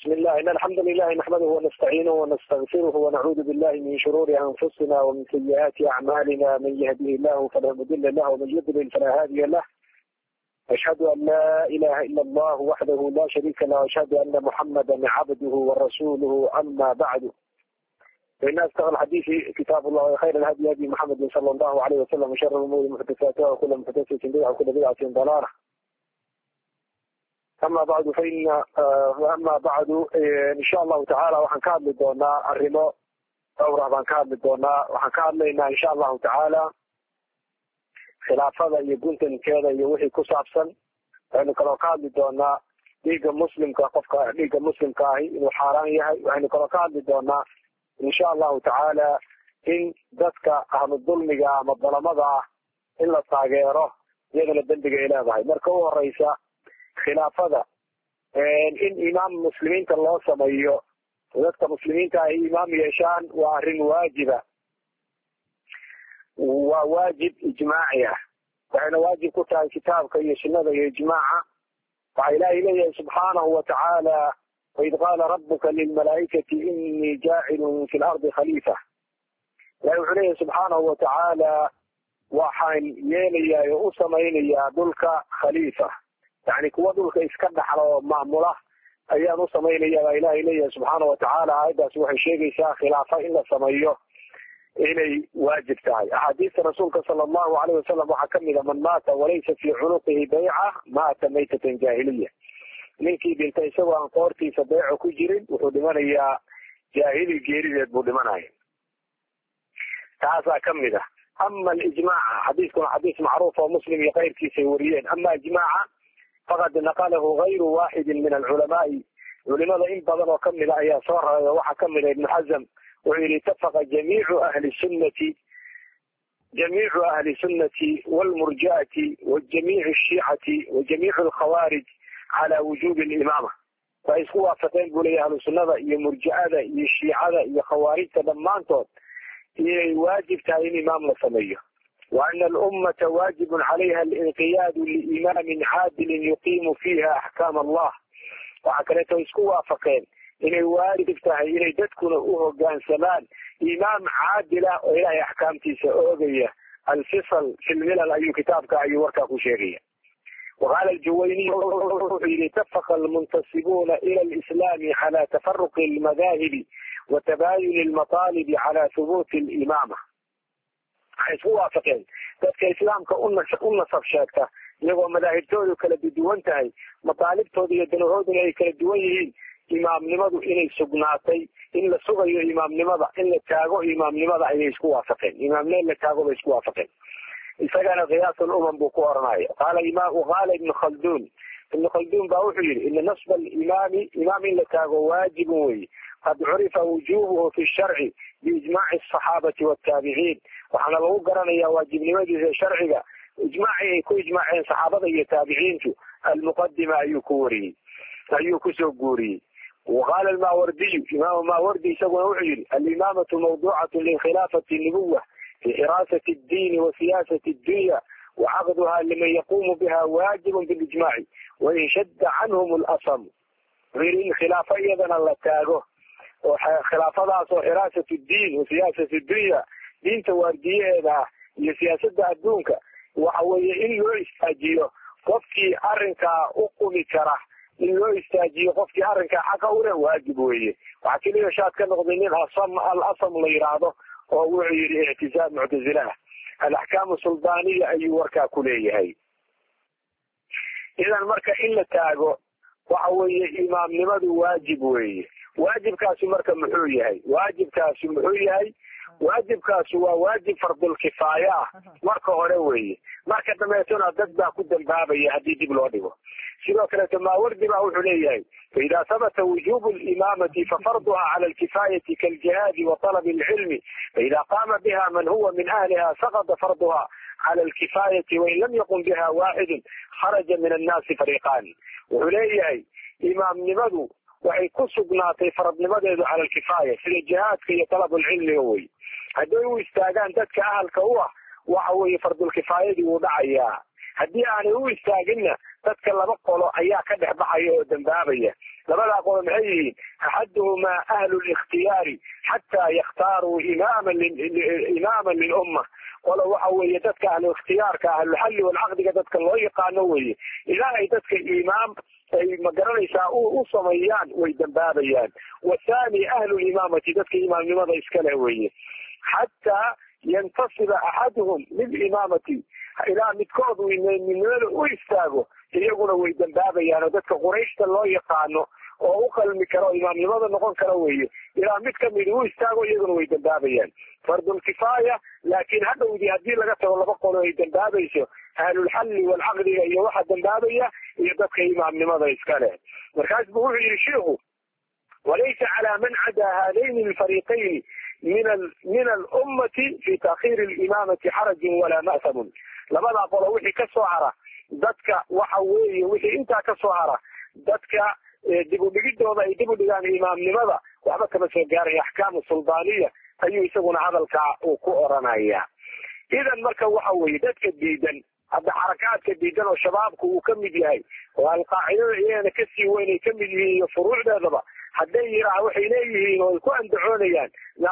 بسم الله. إن الحمد لله نحمده ونستعينه ونستغفره ونعوذ بالله من شرور أنفسنا ومن سيئات أعمالنا. من يهده الله فلا مضل له ومن يضلل فلا هادي له. أشهد أن لا إله إلا الله وحده لا شريك له وأشهد أن محمدا عبده ورسوله. أما بعد، فإن أصدق الحديث كتاب الله وخير الهدي هدي محمد صلى الله عليه وسلم وشر الأمور محدثاتها وكل محدثة بدعة وكل بدعة ضلالة. أما بعد إن شاء الله تعالى waxaan ka hadli doonaa arrimo dhowr ah baan ka hadli doonaa. Waxaan ka hadlaynaa insha allahu tacaala khilaafada iyo guntankeeda iyo wixii ku saabsan. waxaynu kaloo ka hadli doonaa dhiigga muslimka, qofka dhiigga muslimka ahi inuu xaaraan yahay. waxaynu kaloo ka hadli doonaa insha allahu tacaala in dadka ahlu dulmiga ama dalamada ah in la taageero iyadana dembiga ay leedahay. marka u horeysa khilaafada in imaam muslimiinta loo sameeyo, dadka muslimiinta ay imaam yeeshaan waa arrin waajiba, waa waajib ijmaaci ah. waxayna waajib ku tahay kitaabka iyo sunnada iyo ijmaaca. waxaa ilaahay leeyahay subxaanahu watacaala waid qaala rabuka lilmalaa'ikati inii jaacilun fi lardi khaliifa. ilahay wuxuu leeyahay subxaanahu watacaala waxaan yeelayaa oo u samaynayaa dhulka khaliifa, yani kuwa dhulka iska dhaxla oo maamula ayaan u samaynaya baa ilahay leeyahay subxaana watacaala. aayaddaas waxay sheegaysaa khilaafa in la sameeyo inay waajib tahay. axaadiista rasuulka sala allahu alayh wasalam waxaa kamid a man maata walaysa fii cunuqihi bayca maata maytatan jaahiliya. ninkii dhintay isagoo aan qoortiisa bayco ku jirin wuxuu dhimanayaa jaahili geerideed buu dhimanaya. taasaa kamid ah. ama alijmaaca, xadiiskuna xadiis macruuf oo muslim iyo keyrkiisay wariyeen. ama ijmaaca faqad naqalahu gayru waaxidin min alculamaai, culimada in badan oo kamid a ayaa soo raray. waxaa kamid a ibnu xazm wuxuu yihi itafaqa jamiicu ahli sunnati walmurji'ati wajamiicu shiicati wajamiicu alkhawaarij cala wujubi alimaama. waxay isku waafaqeen buu leeyahy ahlu sunnada iyo murji'ada iyo shiicada iyo khawaarijta dhammaantood inay waajib tahay in imaam la sameeyo. وأن الأمة واجب عليها الانقياد لإمام عادل يقيم فيها أحكام الله. وعكرته اسكوا وافقين إنه واجب تاهي إنه تدكن أهجان سمان إمام عادل وإلهي أحكامتي سأوغية الفصل في الملل أي كتابك أي وركة شيرية. وقال الجويني اتفق المنتسبون إلى الإسلام على تفرق المذاهب وتباين المطالب على ثبوت الإمامة. waxay isku waafaqeen dadka islaamka u nasab sheegta iyagoo madaahibtoodu kala duwan tahay, mataalibtooda iyo danahooduna ay kala duwan yihiin, imaamnimadu inay sugnaatay, in la sugayo imaamnimada, in la taago imaamnimada ayay isku waafaqeen. imaamneen la taago bay isku waafaqeen. isagana qiyaas ulumam buu ku oranaya. qaala ibnu khaldun baa wuxuu yihi ina nasba alimaami, imaam in la taago waajibun weye, qad curifa wujubuhu fi sharci biijmaaci asaxaabati wataabiciin. waxaana lagu garanayaa waajibnimadiisa sharciga ijmaacii ay ku ijmaaceen saxaabada iyo taabiciintu. almuqadima ayuu kusoo guuriyey. waqaala almaawardiyu, imaamu maawardi isaguna wuxuu yihi alimaamatu mawduucatu likhilaafati nubuwa fi xiraasati ddiini wa siyaasati dunya wacaqduha liman yaquumu biha waajibun bilijmaaci wain shadda canhum lasam. in khilaafa iyadana la taago oo khilaafadaas oo xiraasatu ddiin wa siyaasati dunya, diinta waardiyaheeda ah iyo siyaasada adduunka, waxa weeye in loo istaajiyo qofkii arrinkaa u qumi kara, in loo istaajiyo qofkii arrinkaa xaqa ule waajib weeye. waxaa keliya shaad ka noqday nin al-asam la yidhaahdo oo wuxuu yihi ictizaab muctazilaha. alaxkaamu suldaaniya ayuu warkaa ku leeyahay. idan marka in la taago waxa weeye imaamnimadu waajib weeye. waajibkaasi marka muxuu yahay? waajibkaasu waa waajib fardulkifaaya ah marka hore weeye. marka dambeetona dad baa ku dambaabaya haddii dib loo dhigo. sidoo kaleeto maawardi baa wuxuu leeyahay faida habata wujubu limaamati fafarduha cala alkifaayati kaljihaadi wa talabi alcilmi faida qaama biha man huwa min ahliha saqada farduha cala alkifaayati wain lam yaqum biha waaxidun kharaja min annaasi fariiqaani. wuxuu leeyahay imaamnimadu waxay ku sugnaatay faradnimadeedu cala alkifaaya sida jihaadka iyo talabulcilmiga wey. hadday u istaagaan dadka ahalka u ah waxa weeye fardulkifaayadii wuu dhacayaa. haddii aanay u istaaginna dadka laba qolo ayaa ka dhex baxaya oo dambaabaya. labadaa qolo maxay yihiin axaduhumaa ahlu likhtiyaari xataa yakhtaaruu imaaman lilumma qolo waxa weeye dadka ahlu ikhtiyaarka ahluxalli walcaqdiga dadka loo yaqaano weye ilaa ay dadka imaam ay magaranaysaa u sameeyaan way dambaabayaan. wathani ahlu limaamati dadka imaamnimada iskale weye xataa yantasiba axaduhum lilimaamati ilaa midkood imaamnimada u istaago iyaguna way dambaabayaan oo dadka qurayshta loo yaqaano oo u qalmi karo imaamnimada noqon kara weye ilaa mid kamid u istaago iyaguna way dambaabayaan. fardulkifaaya laakiin hadhowdii haddii laga tago laba qolo ay dambaabayso ahlulxalli walcaqdiga iyo waxa dambaabaya iyo dadka imaamnimada iska leh. markaas buu wuxuu yihi sheikhu walaysa calaa man cadaa haadayni alfariiqayni min alummati fi taakhiiri alimaamati xarajun walaa ma'samun. labadaa qolo wixii ka soo hara dadka waxa weeye wixii intaa ka soo hara dadka dib u dhigidooda ay dib u dhigaan imaamnimada waxba kama soo gaaray axkaamu suldaaniya ayuu isaguna hadalkaa uu ku oranaya. idan marka waxa weeye dadka diidan hadda xarakaadka diidan oo shabaabku uu kamid yahay oo alqaacidada iyagana kasii weyn ay kamid yihiin iyo furuucdeedaba hadday yiraah waxay leeyihiin oo ay ku andacoonayaan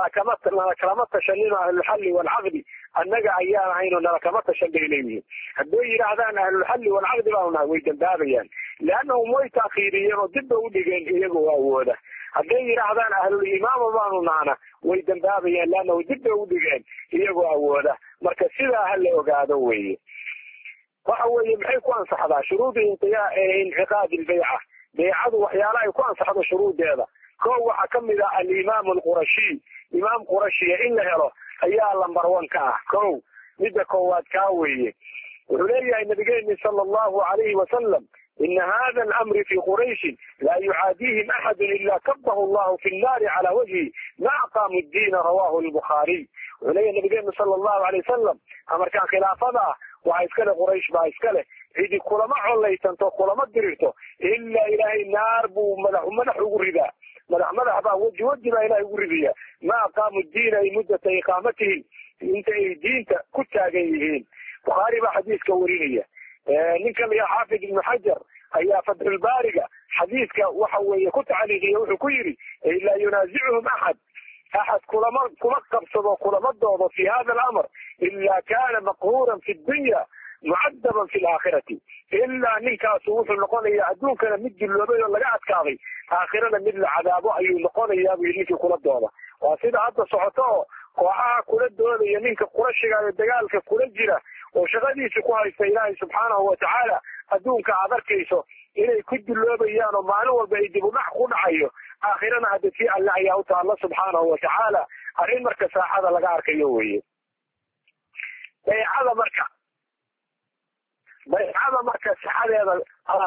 nala kalama tashanino ahlulxalli walcaqdi annaga ayaan ahayn oo nala kama tashan bay leeyihiin. hadday yidhaahdaan ahlulxalli walcaqdi baanu nahay way dambaabayaan leannahum way taakhiiriyeen oo dibba u dhigeen iyagoo awooda. hadday yidhaahdaan ahlulimaama baanu nahna way dambaabayaan leannahu dibba u dhigeen iyagoo awooda. marka sidaa ha la ogaado weye. waxa weeye maxay ku ansaxdaa shuruudu inciqaadi lbayca baycadu waxyaala ay ku ansaxdo shuruudeeda. kow waxaa kamid ah alimaam alqurashiy imaam qurashiya in la helo ayaa lambar one ka ah. kow midda koowaad kaa weeye wuxuu leeyahay nabigeeni sala allahu alayhi wasalam ina hada alamri fi qurayshin laa yucaadihim axadu ila kabahu allahu fi nnaari cala wajhi ma aqaamu ddiina rawahu lbukhaariy. wuxuu leeyahay nabigeenu sala allahu alay wasalam amarkaan khilaafada ah waxaa iskale quraysh baa iskale cidi kulama collaysanto kulama dirirto ilaa ilaahay naar buu madax ugu ridaa madax baa weji baa ilahay ugu ridaya ma aqaamu diina ay muddata iqaamatihim inta ay diinta ku taagan yihiin. bukhaari baa xadiiska warinaya. ninka la yaha xaafid ibnu xajar ayaa fatxulbaariga xadiiska waxa weeye ku tacliiqiya wuxuu ku yidhi laa yunaasicuhum axad kuma qabsado kulama doodo fi hada alamr ila kana maqhuuran fi dunya mucadaban fi laakhirati ilaa ninkaasu wuxuu noqonayaa adduunkana mid dulloobay oo laga adkaaday aakhirada mid la cadaabo ayuu noqonayaa bu ninkii kula dooda. waa sida hadda socoto oo kooxaha kula doodaya ninka qurashiga ee dagaalka kula jira oo shaqadiisa ku haysta ilaahay subxaanahu watacaala adduunka aad arkayso inay ku dulloobayaan oo maalin walba ay dib u dhac ku dhacayo aakhirana hadda tii alle ayaa u taalla subxaanahu watacaala arrin marka saaxada laga arkayo weye. baycada marka saxadeeda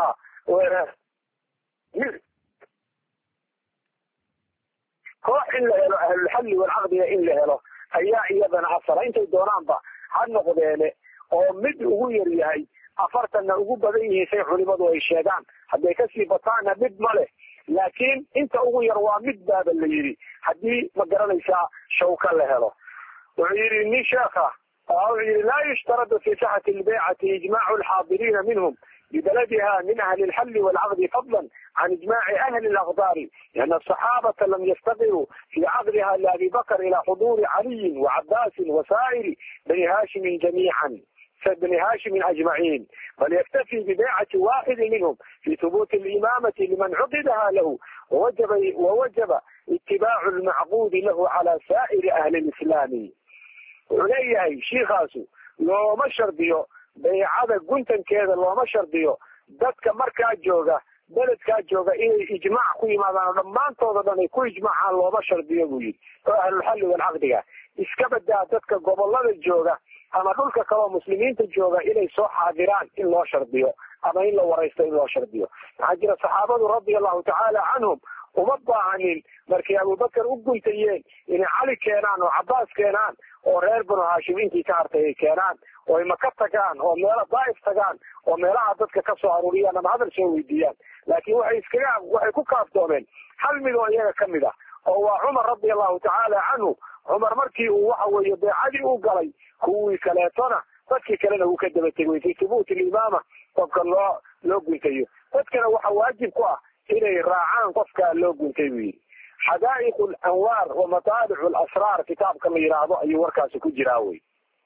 koox in la helo ahlulxalli walcaqdiga in la helo ayaa iyadana asala intay doonaanba ha noqdeene oo mid ugu yar yahay 40 ugu badan yihiin say culimadu ay sheegaan. hadday kasii bataana mid ma leh laakiin inta ugu yar waa mid baaba la yidhi haddii ma garanaysaa shawka la helo. wuxuu yidhi nin sheekha wuxuu yidhi laa yushtaradu fi sixati lbaycati ijmaacu alxaadiriina minhum ببلدها من أهل الحل والعقد فضلا عن إجماع أهل الأقدار لأن الصحابة لم يستقروا في عقدها لأبي بكر إلى حضور علي وعباس وسائر بني هاشم جميعا بني هاشم أجمعين بل يكتفي ببيعة واحد منهم في ثبوت الإمامة لمن عقدها له ووجب اتباع المعقود له على سائر أهل الإسلام. عليه شيخاسو لو ما شرطيو baycada guntankeeda looma shardiyo dadka markaa jooga beledkaa jooga inay ijmaac ku yimaadaan dhammaantooda dhan ay ku ijmaacaan looma shardiyo buu yidhi oo ahlulxalli walcaqdiga iska badaa dadka gobolada jooga ama dhulka kaleo muslimiinta jooga inay soo xaadiraan in loo shardiyo ama in la waraysto in loo shardiyo. waxaa jira saxaabadu radia allahu tacaala canhum uma baahanin markay abubakar u guntayeen inay cali keenaan oo cabaas keenaan oo reer banu haashim intii ka hartay ay keenaan oo ay maka tagaan oo meelo daaif tagaan oo meelaha dadka ka soo aruuriyaan ama hadal soo weydiiyaan. laakiin waxay ku kaaftoomeen hal mid oo iyaga kamid ah oo waa cumar radia allahu tacaala canhu. cumar markii uu waxa weeye beecadii u galay kuwii kaleetona dadkii kalena uu ka daba tegay fi thubuut alimaama qofka loo guntayo. dadkana waxa waajib ku ah inay raacaan qofkaa loo guntay buu yidhi. xadaa'iq alanwaar wa mataalic alasraar kitaabka la yidhaahdo ayuu warkaasi ku jiraa wey.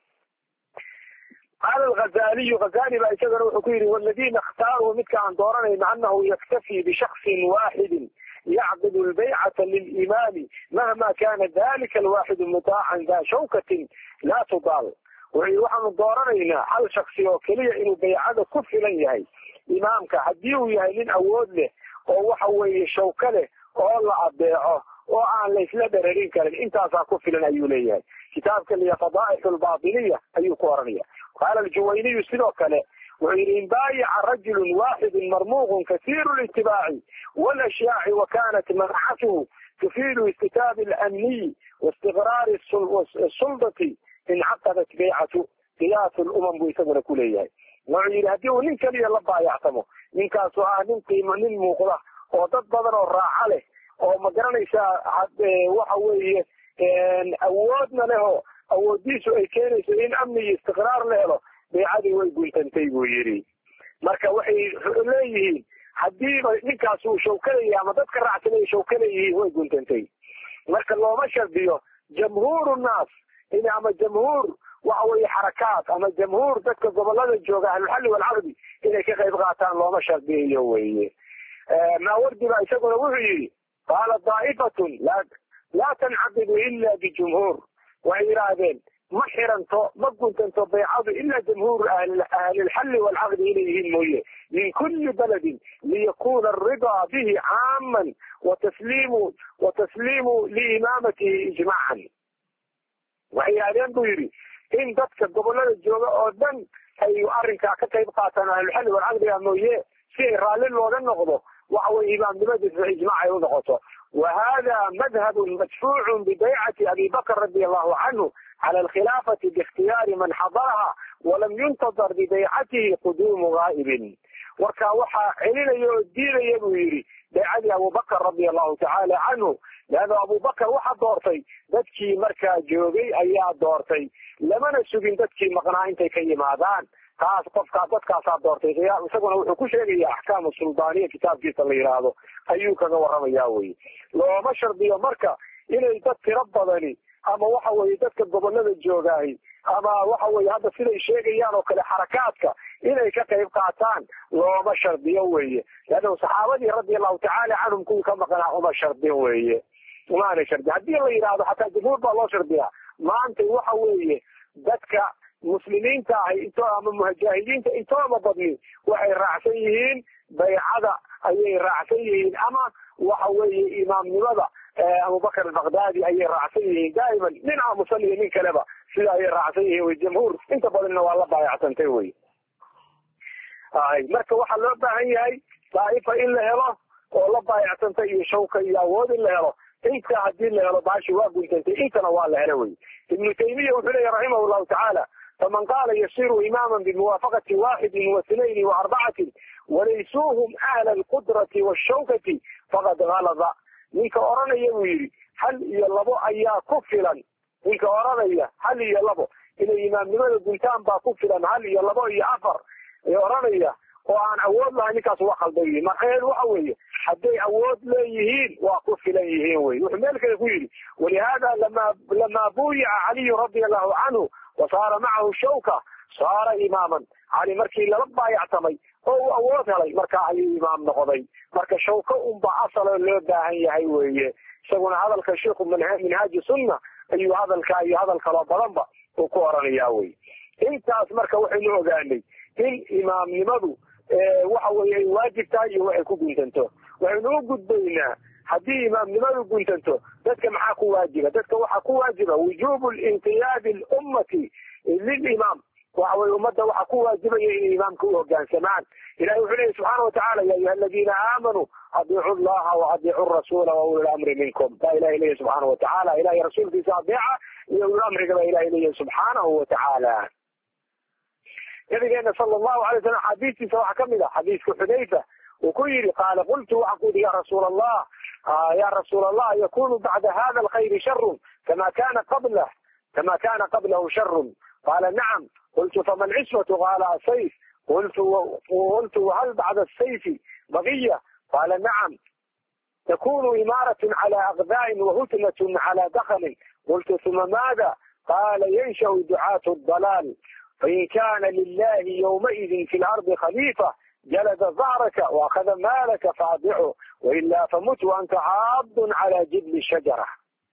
qaala alghazaliyu, ghazali baa isagana wuxuu ku yidhi waladiina ikhtaaruhu midka aan dooranayno anahu yaktafi bishaksin waaxidin yacqid lbaycata lilimaami mahma kana dalika alwaaxidu mutaacan daa shawkatin laa tudaal. wuxuu yidhi waxaanu dooranaynaa hal shaksi oo keliya inuu baycada ku filan yahay imaamka haddii uu yahay nin awood leh oo waxa weeye shawka leh oo la adeeco oo aan laysla dherarin karin, intaasaa ku filan ayuu leeyahay. kitaabka liya fadaa'ix albaatiniya ayuu ku oranaya. qaala aljuwayniyu sidoo kale wuxuu yidhi in baayaca rajulun waaxidun marmuuqun kasiiru litibaaci walashyaai wa kanat manacatuhu tufiidu istitaabi alamniyi waistiqraari suldati incaqadat baycatu qiyaas lumam buu isaguna ku leeyahay. wuxuu yidhi haddii uu nin keliya la baayactamo, ninkaasu nin muuqda oo dad badan oo raaca leh oo ma garanaysaa waxa weeye awoodna leho awoodiisu ay keenayso in amni iyo istiqraar la helo, baycadii way guntantay buu yidhi. marka waxay leeyihiin hadiiba ninkaas uu shawkaleeyahy ama dadka raacsanay shawkaleeyihiin way guntantay. marka looma shardiyo jamhuur nnaas ama jamhuur waxa weeye xarakaat ama jamhuur dadka gobolada jooga ahlulxalli walcaqdi inay ka qayb qaataan looma shardiyayo weye. maawardi baa isaguna wuxuu yidhi qaala daa'ifatun laa tancaqidu ila bijumhuur. waxay yidhaahdeen ma xiranto ma guntanto baycadu ilaa jamhuur ahlilxalli walcaqdi inay yihiin mooye min kulli baladin liyakuna aridaa bihi caaman watasliimu liimaamatihi ijmaacan. waxay yidhahdeen buu yidhi in dadka gobolada jooga oo dhan ay arrinkaa ka qayb qaataan ahlulxalli walcaqdiga mooye si ay raalli looga noqdo waxa weye imaamnimadiisa ijmaac ay u noqoto. وهذا مذهب مدفوع ببيعة أبي بكر رضي الله عنه على الخلافة باختيار من حضرها ولم ينتظر ببيعته قدوم غائب. warkaa waxaa celinayo oo diidaya buu yidhi baycadii abubakar radia allahu tacaala canhu, leanna abubakar waxa doortay dadkii markaa joogay ayaa doortay, lamana sugin dadkii maqnaa intay ka yimaadaan. taas dadkaasaa doortay. isaguna wuxuu ku sheegaya axkaamu suldaaniya kitaabkiisa la yidhaahdo ayuu kaga warramaya weye. looma shardiyo marka inay dad tiro badani ama waxa weye dadka gobolada joogaahi ama waxa weye hadda siday sheegayaan oo kale xarakaadka inay ka qayb qaataan looma shardiyo weye. leanna saxaabadii radia allahu tacaala canhum kuwii ka maqnaa uma shardin weye, umaana shardi. haddii la yidhaahdo xataa jumhuur baa loo shardiyaa. maanta waxa weeye dadka muslimiinta ahi ama mujaahidiinta intooda badni waxay raacsan yihiin baycada ayay raacsan yihiin, ama waxa weeye imaamnimada abubakar albakdaadi ayay raacsan yihiin daa'iman. nin aamusan iyo nin kaleba sida ayay raacsan yihiin wey. jamhuur inta badanna waa la baayacsantay wey. marka waxaa loo baahan yahay daa'ifa in la helo oo la baayacsantay iyo shawka iyo awood in la helo. inta hadii la helo baashi waa guntantay, intana waa la helo wey. ibnu taymiya wuxuu leeyahy raximah llahu tacaala faman qaala yasiru imaaman bimuwaafaqati waaxidin waithnayni waarbacati walaysuuhum ahla alqudrati washawkati faqad galada. ninka oranaya buu yidhi hal iyo labo ayaa ku filan. ninka oranaya hal iyo labo inay imaamnimada guntaan baa ku filan, hal iyo labo iyo afar ee oranaya oo aan awood lahayn, ninkaas waa khaldan yihiin. marxeed waxa weeye hadday awood leeyihiin waa ku filan yihiin wey. wuxuu meel kale ku yidhi walihada lama buyica caliyu radia allahu canhu wasaara macahu shawka saara imaaman. cali markii lala baayactamay oo uu awood helay markaa ayuu imaam noqday. marka shawka unba asalo loo baahan yahay weye. isaguna hadalka sheikhu minhaaji sunna ayuu hadalkaa iyo hadal kaloo badanba uu ku oranayaa wey. intaas marka waxaynu ogaanay in imaamnimadu waxa weye ay waajib tahay iyo waxay ku guntanto. waxaynu u gudbaynaa haddii imaamnimadu guntanto dadka maxaa ku waajiba. dadka waxaa ku waajiba wujubu linqiyaadi lummati lilimaam. waxa weye ummadda waxaa ku waajibaya inay imaamka u hogaansamaan. ilahi wuxuu leeyahy subxaana watacala ya ayuha aladiina aamanuu adiicu llaha waadiicu rasula wa uli lamri minkum. baa ilahi leeyahy subxaana watacala. ilahay rasuulkiisa adeeca iyo ulamriga baa ilahi leeyahy subxaanahu watacaala. nabigeena sala allahu alay wasalam xadiistiisa waxaa kamid ah xadiiska xudayfa uu ku yidhi qaala qultu waxaan ku yidhi ya rasuul allah yakunu bacda hada alkhayri sharun kama kana qablahu sharun. qaala nacam. qultu fama alcismatu qaala asayf. qultu wahal bacda asayfi baqiya. قال نعم تكون إمارة على أغذاء وهتنة على دخل. قلت ثم ماذا؟ قال ينشأ دعاة الضلال، فإن كان لله يومئذ في الأرض خليفة جلد ظهرك وأخذ مالك فأضعه، وإلا فمت وأنت عاض على جبل الشجرة.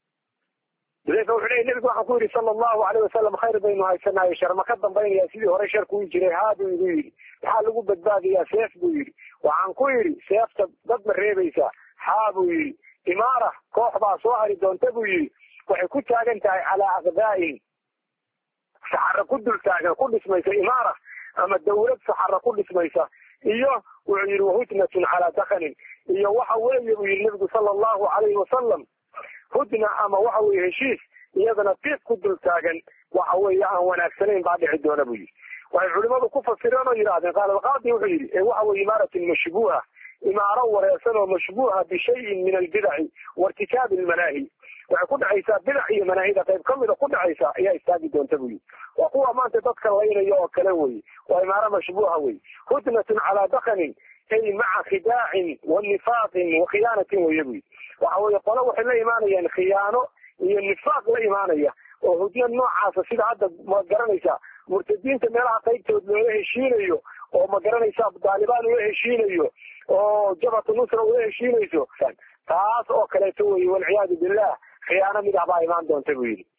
لذلك وحنا النبي وحكوري صلى الله عليه وسلم خير بين هاي السنة يشر ما قدم بين يا سيدي هوري شركو يجري هذا ويري حال لو بدبادي يا سيف بويري وعن كويري سيف ضد مريبيسا حابوي إمارة كوح با سو هري دونتا بويري waxay ku taagan tahay calaa aqdaa'in saxaro ku dul taagan ku dhismaysa imaara ama dawlad saxaro ku dhismaysa iyo wuxuu yidhi wahudnatun calaa dakanin iyo waxa weeye uu yidhi nabigu sala allahu calayhi wasalam hudna ama waxa weeye heshiis iyadana tiiq ku dul taagan waxa weeye aan wanaagsanayn baa dhici doona buu yidhi. waxay culimadu ku fasireen oo yidhahdeen qaala alqaadi wuxuu yidhi waxa weeye imaaratin mashbuuha imaaro wareersan oo mashbuuha bishayin min albidaci waartikaabi almanaahi waxay ku dhacaysaa bidac iyo manaahida qayb ka mida ku dhacaysa ayaa istaagi doonta buu yidhi. waa kuwa maanta dadka laynaya oo kale weye waa imaaro mashbuuha weye. hudnatun calaa dakanin ay maca khidaacin wa nifaaqin wa khiyaanatin weye buu yidhi. waxa weeye qolo waxay la imaanayaan khiyaano iyo nifaaq la imaanaya oo hudna noocaasa sida hadda ma garanaysaa murtadiinta meelaha qaybtood loola heshiinayo oo ma garanaysaa daalibaan ula heshiinayo oo jabhatu nusra ula heshiinayso taas oo kaleeto weye walciyaadu billah khiyaano mid ah baa imaan doonta buu yidhi.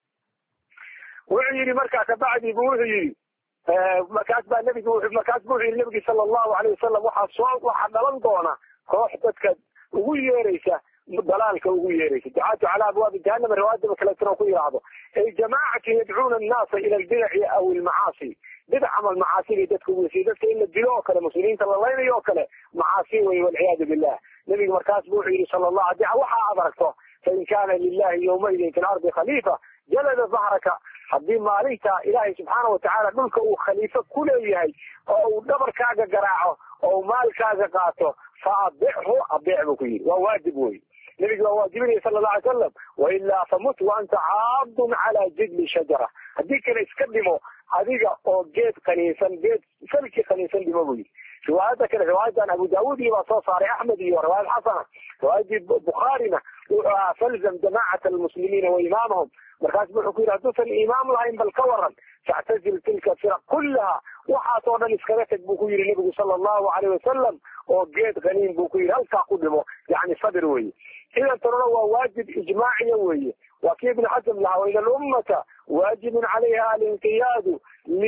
wuxuu yidhi markaa kabacdi bu wuxuu yidhi markaas buu yidhi nabigi sala allahu alayh wasalam waxaa dhalan doona koox dadka ugu yeeraysa dalaalka ugu yeeraysa ducaatu calaa abwaabi jahannama riwaayadaba kaleetana ku yidhaahdo ay jamaacatu yadcuuna annaasa ila albidaci aw almacaasi bidac ama almacaasi bay dadka ugu yeesay dadka in la dilo oo kale muslimiinta la laynayo oo kale macaasi weye walciyaadu billah. nabiga markaas bu wuxuu yidhi sala allah adi waxa aad aragto fain kaana lilahi yawmaidin fi lardi khaliifa jalada dahraka haddii maalinta ilaahay subxaana watacaala dhulka uu khaliifo ku leeyahay oo uu dhabarkaaga garaaco oo maalkaaga qaato fa adechu adeec buu ku yidhi waa waajib wey. nabiga waa waajibinaya sala allahu alay salam wailaa famut wa anta caadun calaa jidli shajara haddii kale iska dhimo adiga oo geed qaniinsan geed salki qaniinsan dhimo buu yidhi. riwaayada kale riwaayadan abu daawud iyo baa soo saaray axmed iyo riwaayad xasana riwaayadii bukhaarina wuxuu ahaa falzam jamaacata almuslimiina wa imaamahum markaas wuxuu ku yidhi hadduusan imaam lahayn bal ka waran factazil tilka firaq kullaha waxaas oo dhan iskaga tag buu ku yidhi nabigu sala allahu calayh wasalam oo geed qaniin buu ku yidhi halkaa ku dhimo yani sabir weye. idan tanuna waa waajib ijmaaciya weeye waa kii ibnu xasam lahaa waina alummata waajibun calayha alinqiyaadu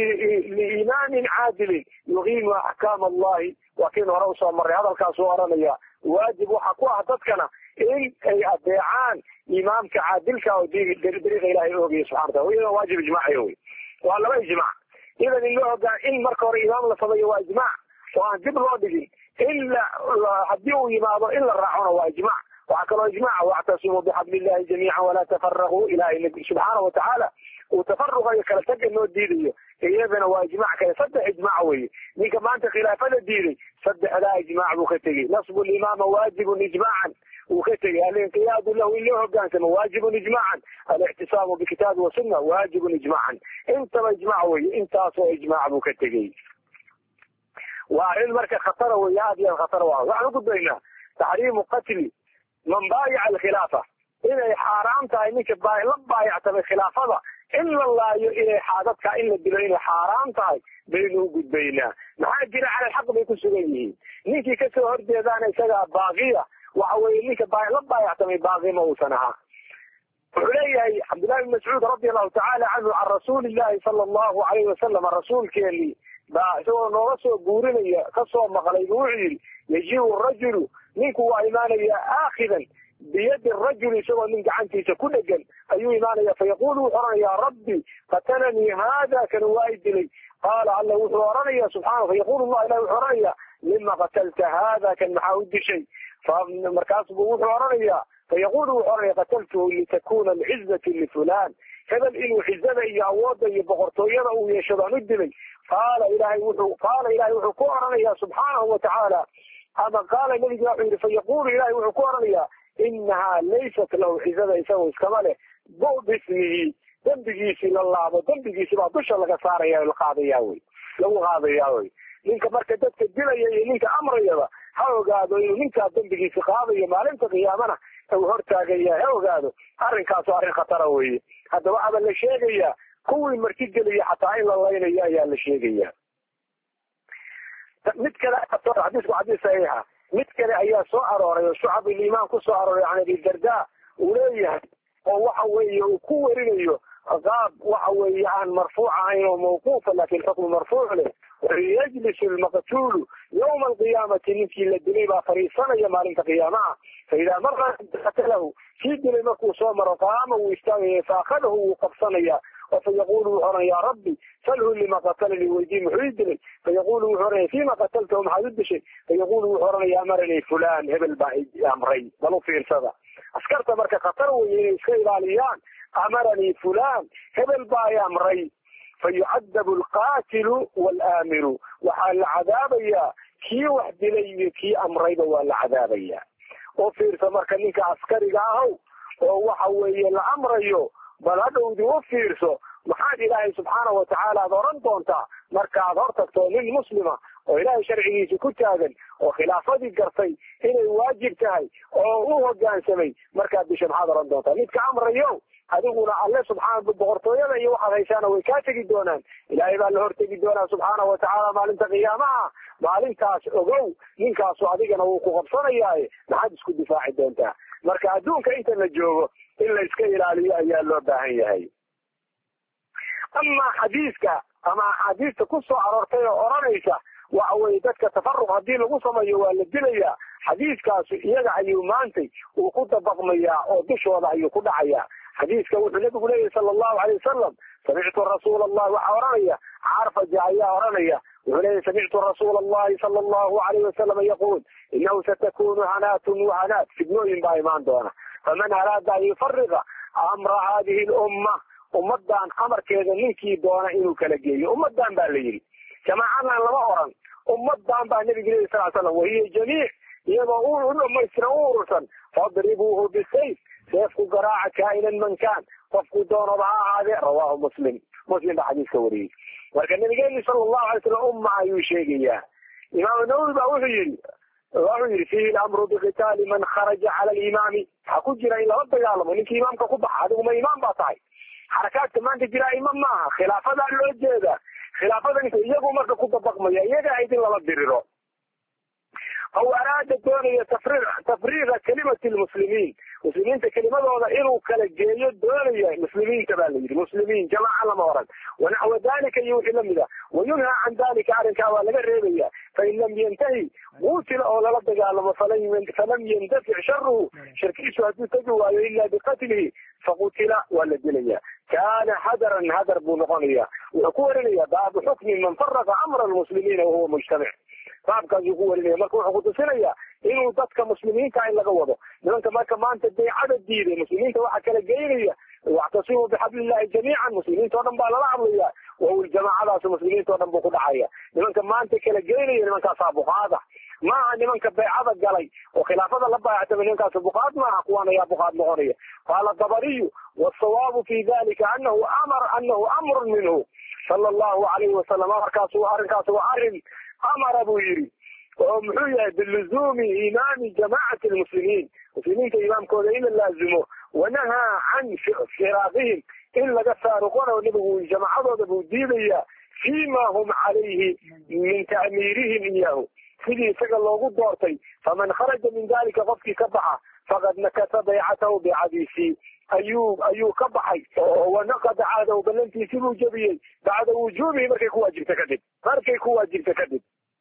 liimaamin caadilin yuqiimu axkaam allahi waa kiin hore usoo maray hadalkaasuu oranaya waajib waxa ku ah dadkana in ay adeecaan imaamka caadilka oo dariiqa ilahay oogaya subxana wataala iyadoo waajib ijmaaciya wey. waa laba ijmaac idan in loo ogaa in marka hore imaam la sameeyo waa ijmaac oo aan dib loo dhigin in haddii uu yimaado in la raacona waa ijmaac. waxaa kaloo ijmaaca wactasimuu bixablillahi jamiican walaa tafaraquu ilahay subxaana watacaala uu tafaruqa iyo kala taga noo diidayo iyadana waa ijmaac kale saddex ijmaac weye. ninka maanta khilaafada diiday saddexdaa ijmaac buu ka tegey. nasbu limaama waajibun ijmaacan wuu ka tegey alinqiyaadu lahu in loo hogaansamo waajibun ijmaacan alictisaamu bikitaabi wasunna waajibun ijmaacan intaba ijmaac weye intaasoo ijmaac buu ka tegey. waa arrin marka khatara wey aad iyo aad khatara waa waxaan ugudbaynaa taxriimu qatli man baayaca alkhilaafa inay xaaraam tahay ninka la baayactamay khilaafada in la laayo inay dadka in la dilo inay xaaraam tahay baynu u gudbaynaa. maxaa jira cala alxaq bay ku sugan yihiin ninkii kasoo horjeedaana isagaa baaqiya waxa weye ninka la baayactamay baaqi ma uusan ahaa. wuxuu leeyahay cabdullahi bin mascuud radi allahu tacaala canhu can rasuuli llahi sala allahu alayhi wasalam rasuulkeeni baa isagoo nooga soo guurinaya kasoo maqlay bu wuxuu yidhi yajiu rajulu ninku waa imaanaya aakhidan biyadi rajuli isagoo nin gacantiisa ku dhegan ayuu imaanaya fayaqulu wuxuu oranaya rabbi qatalanii haada kan waa i dilay qaala alla wuxuu oranaya subxaana fayaqulu llah ilahi wuxuu oranaya lima qatalta haada kan maxaa u dishay markaas bu wuxuu oranaya fayaqulu wuxuu oranaya qataltuhu litakuna alcizatu lifulan hebel inuu cizada iyo awooda iyo boqortooyada uu yeesho baan u dilay qaala ilahay wuxuu ku oranaya subxaanahu watacaala ama qaala nabiga wuxuu yihi fayaqulu ilahay wuxuu ku oranayaa inahaa laysat lahu cizada isagoo iskama leh bismihi dembigiisii la laabo dembigiisi baa dusha laga saaraya lagu qaadaya wey. ninka marka dadka dilaya iyo ninka amrayaba ha ogaado inuu ninkaa dembigiisa qaadayo maalinta qiyaamana uu hortaagaya ha ogaado arrinkaasu arrin khatara weeye. hadda waxaaba la sheegayaa kuwii martigeliya xataa in la laynayo ayaa la sheegaya. mid kale xadiisku xadiis saxiixa mid kale ayaa soo arooray oo shucab ilimaan ku soo arooray can abi darda uu leeyahay oo waxa weeye uu ku werinayo qaab waxa weeye aan marfuuc ahayn oo mawquufa laakiin xukmu marfuuc leh. yajlisu lmaqtuulu yawma alqiyaamati ninkii la dilay baa fariisanaya maalinta qiyaamaha faidaa mara qatalahu kii dilay markuu soo maro qaama wuu istaagaya faakadahu wuu qabsanaya فيقول وحرا يا ربي سله لما قتلني ويدي محيدني فيقول وحرا فيما قتلته محادد شيء فيقول وحرا يا أمرني فلان هبل بعيد يا أمري بلو في الصدى أسكرت مركة قطر ويسكيل عليان أمرني فلان هبل بعيد يا أمري فيعذب القاتل والآمر وحال عذابيا كي وحد لي كي أمري والعذابيا وفي مركة نيك عسكري قاهو وحوي الأمريو bal hadhowdi u fiirso maxaad ilaahay subxaana watacaala ad oran doontaa markaad hor tagto nin muslima oo ilaahay sharcigiisa ku taagan oo khilaafadii gartay inay waajib tahay oo u hogaansamay markaad bisha maxaad oran doontaa midka amrayo adiguna alle subxaana boqortooyada iyo waxaad haysaana way kaa tegi doonaan ilaahay baa la hortegi doonaa subxaana watacaala maalinta qiyaamaha maalintaas ogow ninkaasu adigana wuu ku qabsanayaaye maxaad isku difaaci doontaa marka adduunka inta la joogo in la iska ilaaliyo ayaa loo baahan yahay. ama xadiiska ama axaadiista ku soo aroortay oo oranaysa waxa weye dadka tafaruq haddii lagu sameeyo waa la dilayaa xadiiskaasu iyaga ayuu maantay uu ku dabaqmayaa oo dushooda ayuu ku dhacayaa. xadiiska wuxuu nabigu leeyahy sala allahu alayh wasalam samictu rasuula allah waxaa oranaya carfaja ayaa oranaya wuxuu leeyahy samictu rasuula allahi sala allahu alayh wasalam yaquul inahu satakunu hanaatun wahanaat fidnooyin baa imaan doona faman araada an yufariqa amra hadihi lumma ummadan amarkeeda ninkii doona inuu kala geeyo ummadan baa la yidhi jamaacadan lama oran ummadan baa nabiga leeyahy sal slam wahiya jamiic iyadoo u dhamaystiran u urursan fadribuuhu bisayf seefku garaaca kaa'inan man kaan qofku doonaba ha ahaadee rawaahu muslim baa xadiiska wariyey. marka nabigeeni sala allahu alay slam umma ayuu sheegayaa. imaam nawowi baa wuxuu yidhi fiihi lamru biqitaali man kharaja cala alimaami waxaa ku jira in lala dagaalamo ninkii imaamka ku baxa adiguma imaam baa tahay xarakaadka maanta jiraa imaam maaha khilaafadaa loo jeedaa khilaafadan iyagu marka ku dabaqmaya iyaga ayd in lala diriro aw araada doonaya tafriiqa kalimati lmuslimiin muslimiinta kelimadooda inuu kala geeyo doonaya muslimiinta baa la yidhi muslimiin jamaaca lama oran wanaxwa dalika iyo wixii lamid a wayunhaa can dalika arrinkaa waa laga reebaya fain lam yantahi qutila oo lala dagaalamo falam yandafic sharuhu sharkiisu hadduu tegi waayo ila biqatlihi faqutila waa la dilaya kaana hadaran hadar buu noqonaya wuxuu ku warinaya baabu xukmi man faraqa amra lmuslimiina wahuwa mujtamic baabkaasuu ku warinaya marka wuxuu kutusinaya inuu dadka muslimiinta in laga wado nimanka marka maanta baycada diiday muslimiinta waxa kala geynaya wactasimuu bixablillahi jamiican muslimiinta o dhan baa lala hadlaya wawl jamaacadaas muslimiinta o dhan buu ku dhacaya nimanka maanta kala geynaya nimankaasaa buqaada maaha nimanka baycada galay oo khilaafada la baayactama nimankaas buqaad maaha kuwan ayaa buqaad noqonaya qaala dabariyu wasawaabu fi dalika anahu amrun minhu sala allahu alayhi wasalam arrinkaas waa arrin amara buu yidhi oo muxuu yahay biluzuumi imaami jamaacati lmuslimiin muslimiinta imaamkooda in la laazimo wanahaa can firaaqihim in laga faaruqona nabigu jamaacadooda buu diidaya fima hum calayhi min ta'miirihim iyahu sidii isaga loogu doortay faman kharaja min dalika qofkii ka baxa faqad nakasa baycatahu bicadiisii ayuu ka baxay wanaqada caadahu ballantiisii buu jebiyey bacda wujuubihi markay ku waajibta kadib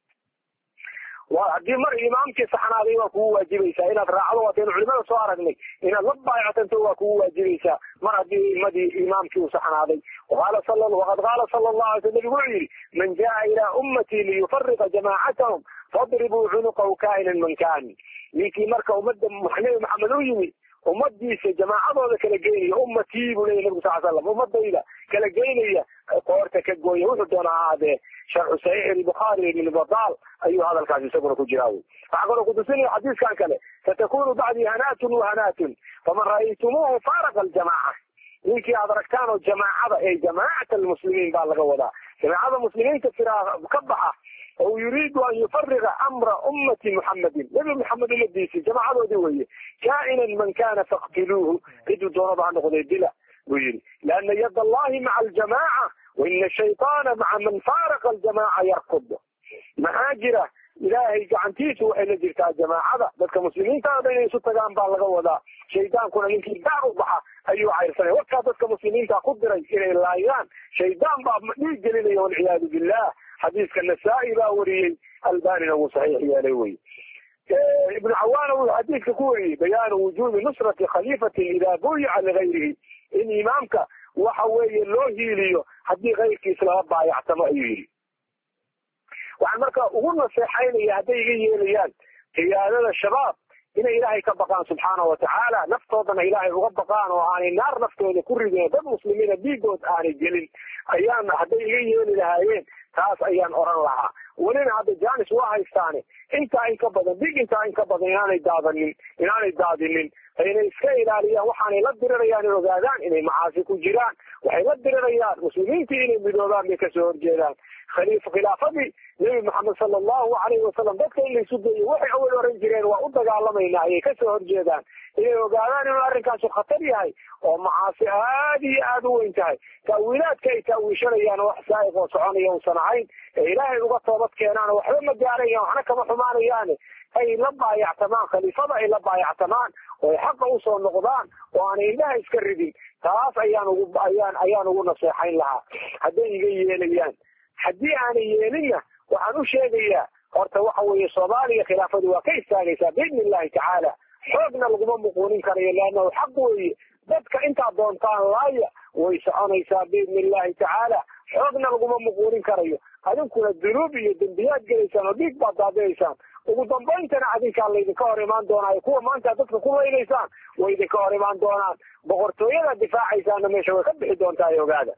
haddii mar imaamkii saxnaaday waa kugu waajibaysaa inaad raacdo waataynu culimada soo aragnay inaad la baayactanto waa kugu waajibaysaa mar haddii imaamkii uu saxnaaday waqad qaala sala allahu alay sl nabigu wuxuu yidhi man jaa ilaa ummatii liyufariqa jamaacatahum fadribuu cunuqahu kaa'inan man kaan ninkii marka ummadda nabi maxamed u yimi ummadiisa jamaacadooda kala geynaya ummatii buu leeyahy nabigu sal slam ummadayda kala geynaya qoorta ka gooya wuxuu doona ha ahaadee sharxu saxiix albukhaari ibn badaal ayuu hadalkaas isaguna ku jiraa wy waxaa kaloo kutusinaya xadiiskan kale satakunu bacdii hanaatun wahanaatun faman ra'aytumuuhu faaraqa aljamaaca ninkii aad aragtaan oo jamaacada ee jamaacat almuslimiin baa laga wadaa jamaacada muslimiinta ka baxa أو يريد أن يفرغ أمر أمة محمد نبي محمد الديسي جماعة دوية كائنا من كان فاقتلوه قدوا دون عن غديبلة لأن يد الله مع الجماعة وإن الشيطان مع من فارق الجماعة يركض مهاجرة إلهي جعنتيسو إلى جرتا جماعة بس مسلمين تابعين يسوتقان بالغوضا شيطان كنا لنكي دارو بحا أيو عيرساني وكا بس مسلمين تقدري إلى اللايان شيطان باب نيجلين والعياذ بالله حديث كالنسائي باوري الباني هو صحيح يا لوي ابن عوان حديث كوري بيان وجود نصرة خليفة إذا بويع لغيره إن إمامك وحوي اللوهي ليه حدي غيرك إسلام بايع تمائيه وعن مركا أقولنا سيحين يهديه ليان قيادة الشباب إن إلهي كبقان سبحانه وتعالى نفتوضنا إلهي وغبقان وعاني النار نفتوضنا كل ذي بد مسلمين بيقود آني الجليل أيام هديه لهايين تاس أيام أوران لها ولين هذا الجانس واحد ثاني انت ان كبدا ديق انت ان كبدا inaan daadinin inay iska ilaaliyaan waxaan la dirirayaan ogaadaan inay macaasi ku jiraan waxay la dirirayaan muslimiinta inay midoobaan bay ka soo horjeedaan khilaafadii nabi maxamed sallallahu alayhi wasallam dadka inay sugeeyay waxay awal oran jireen waa u dagaalamayna ay ka soo horjeedaan inay ogaadaan in arrinkaas khatar yahay oo macaasi aad iyo aad u weyn tahay taawiilaadka ay taawiishanayaan wax saa'iq oo soconaya oo sanacayn ilaahay uga toobad keenaan waxba ma gaarayaan waxna kama xumaanayaan ay la baayactamaan khaliifada ay la baayactamaan oo xaqa u soo noqdaan oo aan indhaha iska ridin taas ayaan ugu naseexayn lahaa hadday iga yeelayaan haddii aanay yeelinna waxaan u sheegayaa horta waxa weeye soomaaliya khilaafadu waa ka istaagaysaa biidni illahi tacaala xoogna laguma muquunin karayo leannahu xaq weeye dadka intaad doontaan laaya way soconaysaa biidni illahi tacaala xoogna laguma muquunin karayo adinkuna dunuub iyo dembiyaad gelaysaan oo dhiig baad daadinaysaan ugu dambayntana adinkaa laydinka hor imaan doonaayo kuwa maanta dadka ku weynaysaan way idinka hor imaan doonaan boqortooyada difaacaysaana meesha way ka bixi doontaa ogaada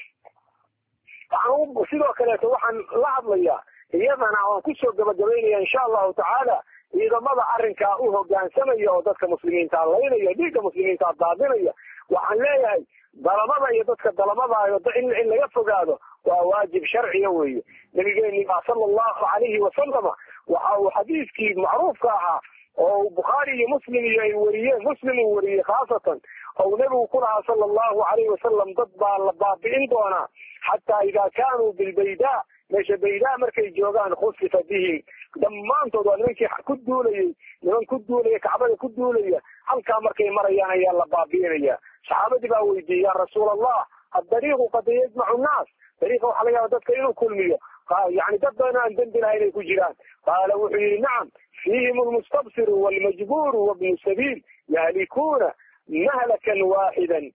sidoo kaleeto waxaan la hadlayaa iyadana waan kusoo gabagabaynaya insha allahu tacaala ciidamada arrinkaa u hogaansamaya oo dadka muslimiinta laynaya dhiigga muslimiinta daadinaya waxaan leeyahay dalamada iyo dadka dalamadayo in laga fogaado waa waajib sharciya weeye nabigeeni sala allahu calayhi wasalama waxa uu xadiiskii macruufka ahaa oo bukhaari iyo muslim iyo ay wariyeen muslim uu wariyey khaasatan oo nabigu ku lahaa sala allahu calayhi wasalam dad baa la baabi'in doonaa xataa idaa kaanuu bilbaydaa meesha baydaa markay joogaan khusifa bihim dhammaantood waa niman ku duulaya kacbada ku duulaya halkaa markay marayaan ayaa la baabi'inaya saxaabadii baa weydiiyey ya rasuul allah addariiqu qad yajmacu nnaas dariiqa waxaa laga yaaba dadka inuu kulmiyo يعني دبنا أن دندنا إليه كجيران قال وحي نعم فيهم المستبصر والمجبور وابن السبيل يهلكون مهلكا واحدا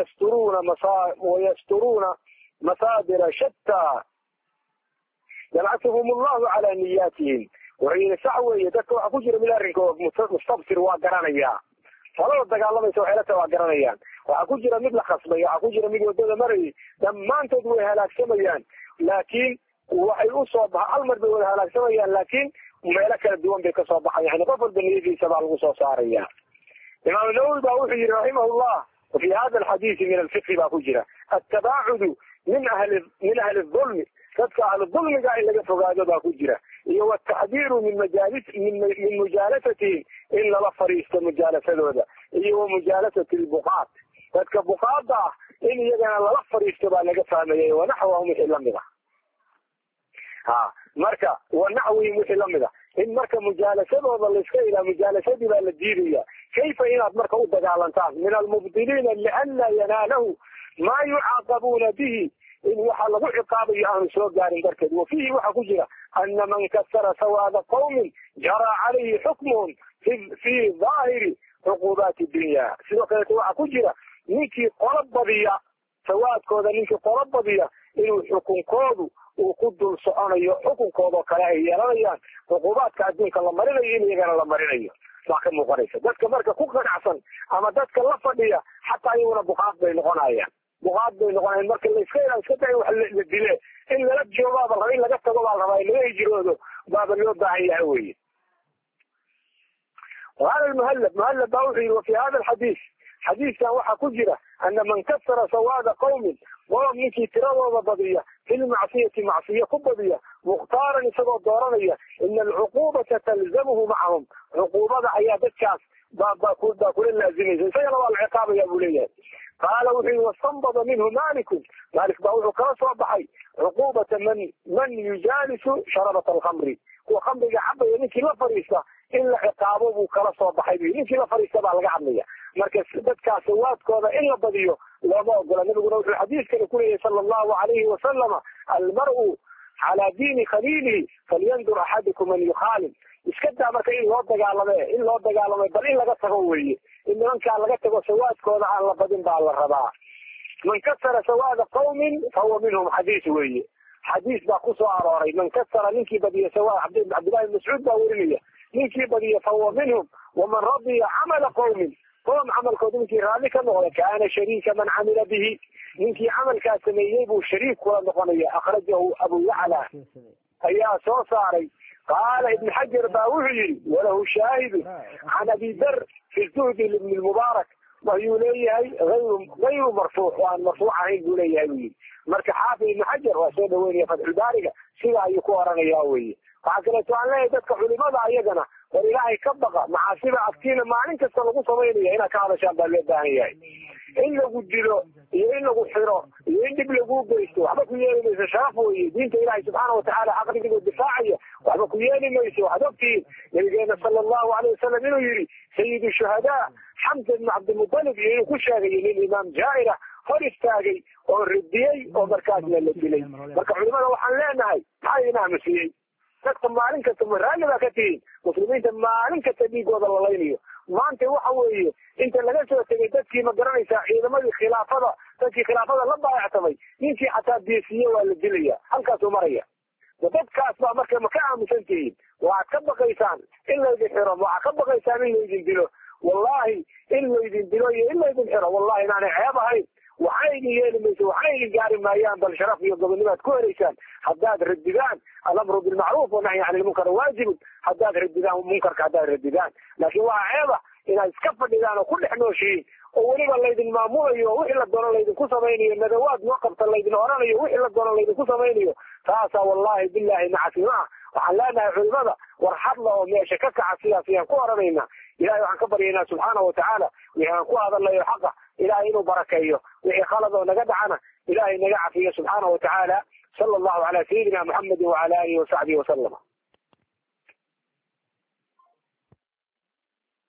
ويسترون مصادر شتى يبعثهم الله على نياتهم وحين سعوا يدكوا كجير من الرنكو مستبصر وقرانيا فلو الدقال يسوي حيلته وقرانيا وكجير مثل خصبيا وكجير مثل ودود مري دمان تدوي هلاك سميان لكن waxay u soo baxa hal mar bay wada halaagsamayaan laakiin meelo kala duwan bay ka soo baxayaan yani qof walba niyadiisa baa lagu soo saaraya imaam nawawi baa wuxuu yidhi rahimahullah وفي هذا الحديث من الفقه baa ku jira التباعد من أهل الظلم dadka ahlu dulmiga in laga fogaado baa ku jira iyo والتحذير من مجالستهم in lala fariisto mujaalasadooda iyo ومجالسة البقاط dadka buqaada ah in iyagana lala fariisto baa laga fahmayay wanaxwahum wixii lamid ah marka wanaxwihim wixii lamid ah in marka mujaalasadooda layska ilaa mujaalasadii baa la diidaya kayfa inaad marka u dagaalantaan min almubdiliina lianlaa yanaalahu maa yucaaqabuuna bihi in waxa lagu ciqaabayo aanu soo gaarin darteed wafiihi waxaa ku jira ana man kasara sawaada qawmin jaraa calayhi xukmuhum fi daahiri cuquubaati dunya sidoo kaleeto waxaa ku jira ninkii qolo badiya sawaadkooda ninkii qolo badiya inuu xukunkoodu uu ku dul soconayo xukunkoodoo kale ay yeelanayaan cuquubaadka adduunka la marinayo in iyagana la marinayo baa ka muuqanaysa dadka marka ku qanacsan ama dadka la fadhiya xataa iyaguna buqaad bay noqonayaan marka iska day wax la dile in lala joogaaba raba in laga tago baa rabaa in laga hijroodo baaba loo baahan yahay weye وهذا المهلب baa wuxuu yidhi وفي هذا الحديث xadiiskan waxaa ku jira ana man kasara sawaada qawmin qoom ninkii tiradooda badiya في المعصية معصية كبدية مختارا يسقط دورانية إن العقوبة تلزمه معهم عقوبة عيادتك باكل اللازمين سيرى العقاب يا بوليه قال وحي واستنبض منه مالك باوحو كلا صبحي عقوبة من يجالس شربة الخمر وخمر حبه ينكي لا فريسة إلا عقابه كلا صبحي ينكي لا فريسة على عملية marka dadka sawaadkooda in la badiyo lama ogola nabigu wuxuu xadiiska ku leeyahay sallallahu alayhi wa sallam almar'u ala diini khalili falyandur ahadukum man yukhalil iskada marka in loo dagaalamay bal in laga tago weeye in nimanka laga tago sawaadkooda aan la badin baa la rabaa man kasara sawaada qawmin fahuwa minhum hadith weeye hadith baa ku soo arooray man kasara ninkii badiya sawaad Abdullah ibn Mas'ud baa wariya ninkii badiya fahuwa minhum ومن رضي عمل قوم عمل كودنكي رالك نقول كان شريك من عمل به منكي عمل كاسميه بو شريك ولا نقنية أخرجه أبو يعلى أيها صوصاري قال ابن حجر باوعي وله شاهد عن أبي ذر في الزهد من المبارك ويوليه غير مرفوع وأن مرفوع عين يوليه مرك حافظ ابن حجر وسيده وين يفتح البارقة سيدا يكورنا ياوي فعكرت أن لا يدك علماء أيضنا ولله كبقى مع سبع أفتين ما عليك السلقوا صميني هنا كهذا شاب بالبداهي إن لو جدلوا إن لو حروا إن دبلوا بيستوا حبك يالي ما شافوا دينك إلهي سبحانه وتعالى عقدك الدفاعية وحبك يالي ما يسوا حدثتي يلقينا صلى الله عليه وسلم إنه يري سيد الشهداء حمزة بن عبد المطلب يقول كل شيء للإمام جائرة فرستاجي والرديي وبركاتنا اللي مركب علماء وحن لا نهي هاي نعم سيئي dadka maalin kasta maraan ba ka tiin muslimiinta maalin kasta dhiigooda la laynayo maanta waxa weeye inta laga soo tagay dadkii ma garanaysa ciidamadii khilaafada la baayactamay ninkii xataa deesiye waa la dilaya halkaas uu maraya dadkaas baa marka ma ka aamusan tihiin waa ka baqaysaan in la idin xiro waa ka baqaysaan in la idin dilo wallahi in la idin dilo iyo in la idin xiro wallahi inaan ceeb ahayn وحين يلمس وحين جاري ما يان بالشرف يقبلني كوريسان حداد رددان الامر بالمعروف والنهي عن المنكر واجب حداد رددان ومنكر كحداد رددان لكن واعيبه الى اسكف ديدان وكل حنوشي وليبا ليدن مامويو وحي لا دون ليدن كسمينيو ندواد وقفت ليدن اورانيو وحي لا دون ليدن كسمينيو تاسا والله بالله نعسنا وحلانا علمada warxad loo meesha ka kacasiya ku oranayna ilaahay waxaan ka baryaynaa subhanahu wa ta'ala waxaan ku hadalayo xaq ilaahay inuu barakeeyo wixii khalad oo naga dhacana ilaahay naga cafiyo subhanahu wa ta'ala sallallahu ala sayyidina muhammad wa ala alihi wa sahbihi wa sallam